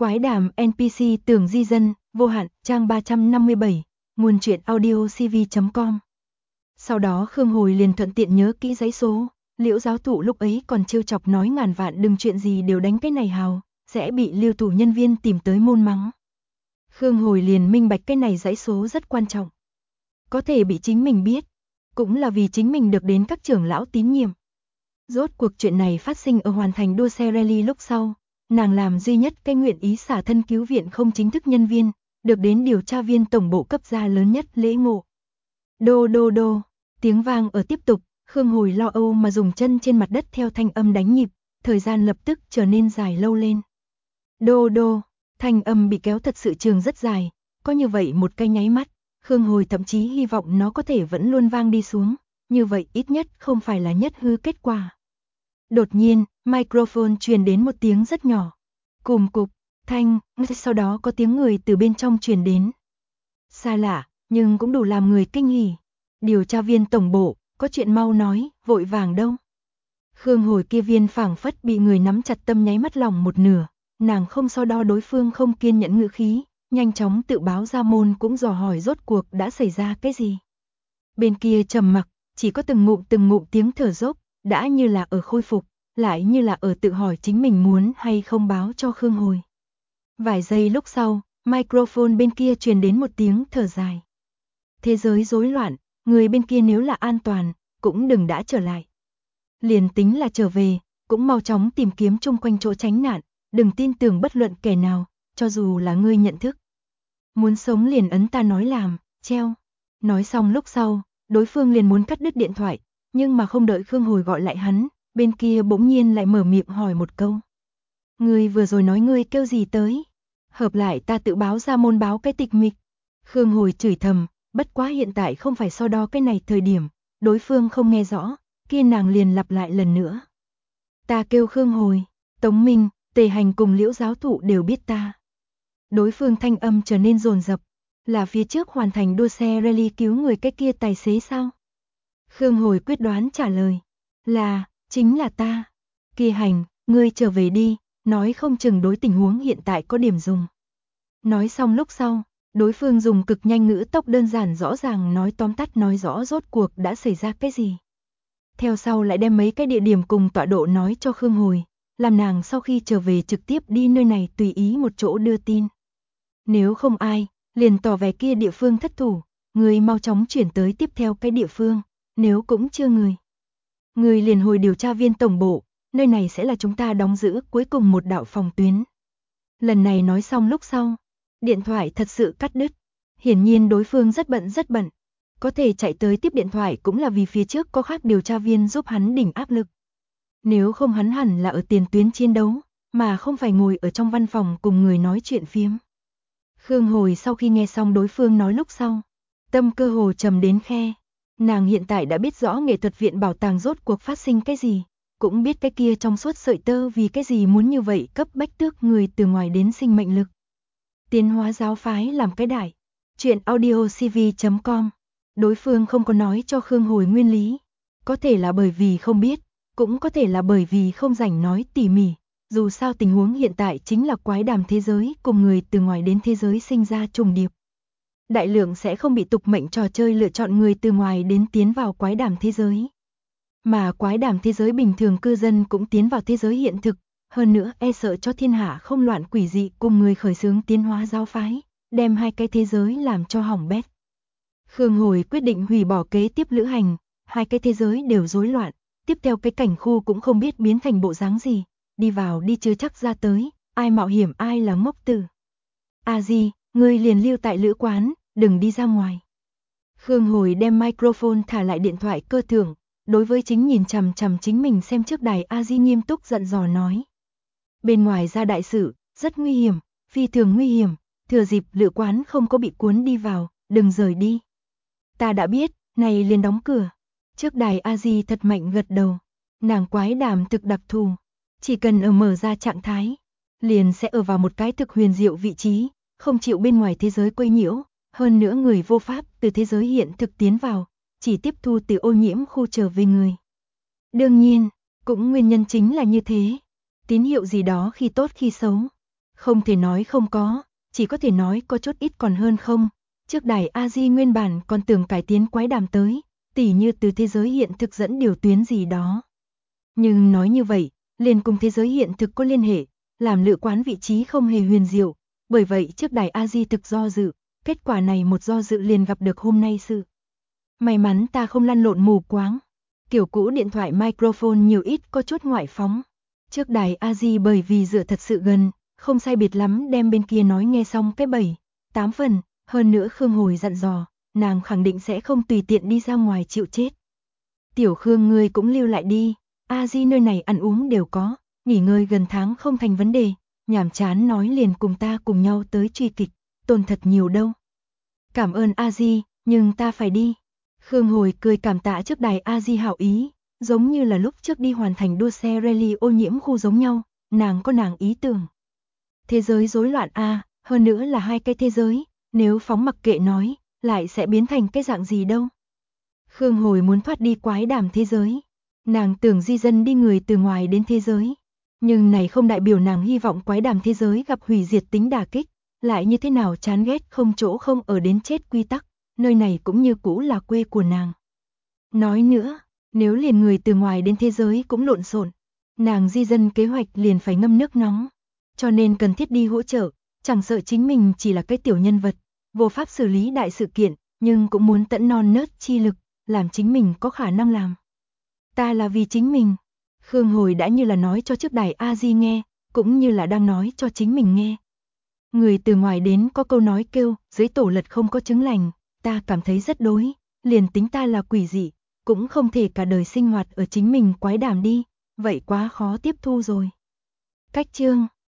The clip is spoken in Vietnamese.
Quái đàm NPC tưởng di dân, vô hạn, trang 357, nguồn truyện audio cv.com. Sau đó Khương Hồi liền thuận tiện nhớ kỹ giấy số, Liễu giáo thụ lúc ấy còn trêu chọc nói ngàn vạn đừng chuyện gì đều đánh cái này hào, sẽ bị Lưu thủ nhân viên tìm tới môn mắng. Khương Hồi liền minh bạch cái này dãy số rất quan trọng. Có thể bị chính mình biết, cũng là vì chính mình được đến các trưởng lão tín nhiệm. Rốt cuộc chuyện này phát sinh ở hoàn thành đua xe rally lúc sau, nàng làm duy nhất cái nguyện ý xả thân cứu viện không chính thức nhân viên, được đến điều tra viên tổng bộ cấp ra lớn nhất lễ ngộ. Đô đô đô, tiếng vang ở tiếp tục, Khương Hồi lo âu mà dùng chân trên mặt đất theo thanh âm đánh nhịp, thời gian lập tức trở nên dài lâu lên. Đô đô, thanh âm bị kéo thật sự trường rất dài, có như vậy một cái nháy mắt, Khương Hồi thậm chí hy vọng nó có thể vẫn luôn vang đi xuống, như vậy ít nhất không phải là nhất hư kết quả. Đột nhiên, microphone truyền đến một tiếng rất nhỏ. Cùm cục, thanh, sau đó có tiếng người từ bên trong truyền đến. Xa lạ, nhưng cũng đủ làm người kinh hỉ. Điều tra viên tổng bộ, có chuyện mau nói, vội vàng đâu. Khương Hồi kia viên phảng phất bị người nắm chặt tâm nháy mắt lòng một nửa, nàng không so đo đối phương không kiên nhẫn ngữ khí, nhanh chóng tự báo ra môn cũng dò hỏi rốt cuộc đã xảy ra cái gì. Bên kia trầm mặc, chỉ có từng ngụm tiếng thở dốc, đã như là ở khôi phục, lại như là ở tự hỏi chính mình muốn hay không báo cho Khương Hồi. Vài giây lúc sau, microphone bên kia truyền đến một tiếng thở dài. Thế giới rối loạn, người bên kia nếu là an toàn, cũng đừng đã trở lại. Liền tính là trở về, cũng mau chóng tìm kiếm chung quanh chỗ tránh nạn, đừng tin tưởng bất luận kẻ nào, cho dù là ngươi nhận thức. Muốn sống liền ấn ta nói làm, treo. Nói xong lúc sau, đối phương liền muốn cắt đứt điện thoại, nhưng mà không đợi Khương Hồi gọi lại hắn, bên kia bỗng nhiên lại mở miệng hỏi một câu. Ngươi vừa rồi nói ngươi kêu gì tới? Hợp lại ta tự báo ra môn báo cái tịch mịch. Khương Hồi chửi thầm, bất quá hiện tại không phải so đo cái này thời điểm, đối phương không nghe rõ, kia nàng liền lặp lại lần nữa. Ta kêu Khương Hồi, Tống Minh, Tề Hành cùng Liễu giáo thụ đều biết ta. Đối phương thanh âm trở nên dồn dập, là phía trước hoàn thành đua xe rally cứu người cái kia tài xế sao? Khương Hồi quyết đoán trả lời, chính là ta. Kia Hành, ngươi trở về đi, nói không chừng đối tình huống hiện tại có điểm dùng. Nói xong lúc sau, đối phương dùng cực nhanh ngữ tốc đơn giản rõ ràng nói tóm tắt nói rõ rốt cuộc đã xảy ra cái gì. Theo sau lại đem mấy cái địa điểm cùng tọa độ nói cho Khương Hồi, làm nàng sau khi trở về trực tiếp đi nơi này tùy ý một chỗ đưa tin. Nếu không ai, liền tỏ vẻ kia địa phương thất thủ, người mau chóng chuyển tới tiếp theo cái địa phương, nếu cũng chưa người liền hồi điều tra viên tổng bộ, nơi này sẽ là chúng ta đóng giữ cuối cùng một đạo phòng tuyến. Lần này nói xong lúc sau, điện thoại thật sự cắt đứt, hiển nhiên đối phương rất bận, có thể chạy tới tiếp điện thoại cũng là vì phía trước có khác điều tra viên giúp hắn đỉnh áp lực. Nếu không hắn hẳn là ở tiền tuyến chiến đấu, mà không phải ngồi ở trong văn phòng cùng người nói chuyện phiếm. Khương Hồi sau khi nghe xong đối phương nói lúc sau, tâm cơ hồ trầm đến khe. Nàng hiện tại đã biết rõ nghệ thuật viện bảo tàng rốt cuộc phát sinh cái gì, cũng biết cái kia trong suốt sợi tơ vì cái gì muốn như vậy cấp bách tước người từ ngoài đến sinh mệnh lực. Tiến hóa giáo phái làm cái đại. Chuyện audio cv.com. Đối phương không có nói cho Khương Hồi nguyên lý. Có thể là bởi vì không biết, cũng có thể là bởi vì không rảnh nói tỉ mỉ. Dù sao tình huống hiện tại chính là quái đàm thế giới cùng người từ ngoài đến thế giới sinh ra trùng điệp. Đại lượng sẽ không bị tục mệnh trò chơi lựa chọn người từ ngoài đến tiến vào quái đàm thế giới. Mà quái đàm thế giới bình thường cư dân cũng tiến vào thế giới hiện thực, hơn nữa e sợ cho thiên hạ không loạn quỷ dị cùng người khởi xướng tiến hóa giáo phái, đem hai cái thế giới làm cho hỏng bét. Khương Hồi quyết định hủy bỏ kế tiếp lữ hành, hai cái thế giới đều rối loạn, tiếp theo cái cảnh khu cũng không biết biến thành bộ dáng gì, đi vào đi chưa chắc ra tới, ai mạo hiểm ai là ngốc tử. Di, ngươi liền lưu tại lữ quán, đừng đi ra ngoài. Khương Hồi đem microphone thả lại điện thoại cơ thưởng, đối với chính nhìn chằm chằm chính mình xem trước đài Di nghiêm túc dặn dò nói. Bên ngoài ra đại sự, rất nguy hiểm, phi thường nguy hiểm, thừa dịp lữ quán không có bị cuốn đi vào, đừng rời đi. Ta đã biết, này liền đóng cửa. Trước đài Di thật mạnh gật đầu, nàng quái đàm thực đặc thù, chỉ cần ở mở ra trạng thái, liền sẽ ở vào một cái thực huyền diệu vị trí, không chịu bên ngoài thế giới quấy nhiễu, hơn nữa người vô pháp từ thế giới hiện thực tiến vào, chỉ tiếp thu từ ô nhiễm khu trở về người. Đương nhiên, cũng nguyên nhân chính là như thế, tín hiệu gì đó khi tốt khi xấu. Không thể nói không có, chỉ có thể nói có chút ít còn hơn không. Trước đài A-di nguyên bản còn tưởng cải tiến quái đàm tới, tỉ như từ thế giới hiện thực dẫn điều tuyến gì đó. Nhưng nói như vậy, liền cùng thế giới hiện thực có liên hệ, làm lựa quán vị trí không hề huyền diệu, bởi vậy trước đài A-di thực do dự, kết quả này một do dự liền gặp được hôm nay sự. May mắn ta không lăn lộn mù quáng, kiểu cũ điện thoại microphone nhiều ít có chút ngoại phóng. Trước đài A-di bởi vì dựa thật sự gần, không sai biệt lắm đem bên kia nói nghe xong cái 7-8 phần, hơn nữa Khương Hồi dặn dò, nàng khẳng định sẽ không tùy tiện đi ra ngoài chịu chết. Tiểu Khương ngươi cũng lưu lại đi, A-di nơi này ăn uống đều có, nghỉ ngơi gần tháng không thành vấn đề, nhảm chán nói liền cùng ta cùng nhau tới truy kịch, tồn thật nhiều đâu. Cảm ơn A-di, nhưng ta phải đi. Khương Hồi cười cảm tạ trước đài A-di hảo ý, giống như là lúc trước đi hoàn thành đua xe rally ô nhiễm khu giống nhau, nàng có nàng ý tưởng. Thế giới rối loạn a, hơn nữa là hai cái thế giới, nếu phóng mặc kệ nói, lại sẽ biến thành cái dạng gì đâu. Khương Hồi muốn thoát đi quái đàm thế giới, nàng tưởng di dân đi người từ ngoài đến thế giới, nhưng này không đại biểu nàng hy vọng quái đàm thế giới gặp hủy diệt tính đả kích, lại như thế nào chán ghét không chỗ không ở đến chết quy tắc, nơi này cũng như cũ là quê của nàng. Nói nữa, nếu liền người từ ngoài đến thế giới cũng lộn xộn, nàng di dân kế hoạch liền phải ngâm nước nóng, cho nên cần thiết đi hỗ trợ, chẳng sợ chính mình chỉ là cái tiểu nhân vật, vô pháp xử lý đại sự kiện, nhưng cũng muốn tận non nớt chi lực, làm chính mình có khả năng làm. Ta là vì chính mình. Khương Hồi đã như là nói cho trước đài A-di nghe, cũng như là đang nói cho chính mình nghe. Người từ ngoài đến có câu nói kêu, dưới tổ lật không có trứng lành, ta cảm thấy rất đối, liền tính ta là quỷ dị, cũng không thể cả đời sinh hoạt ở chính mình quái đàm đi, vậy quá khó tiếp thu rồi. Cách chương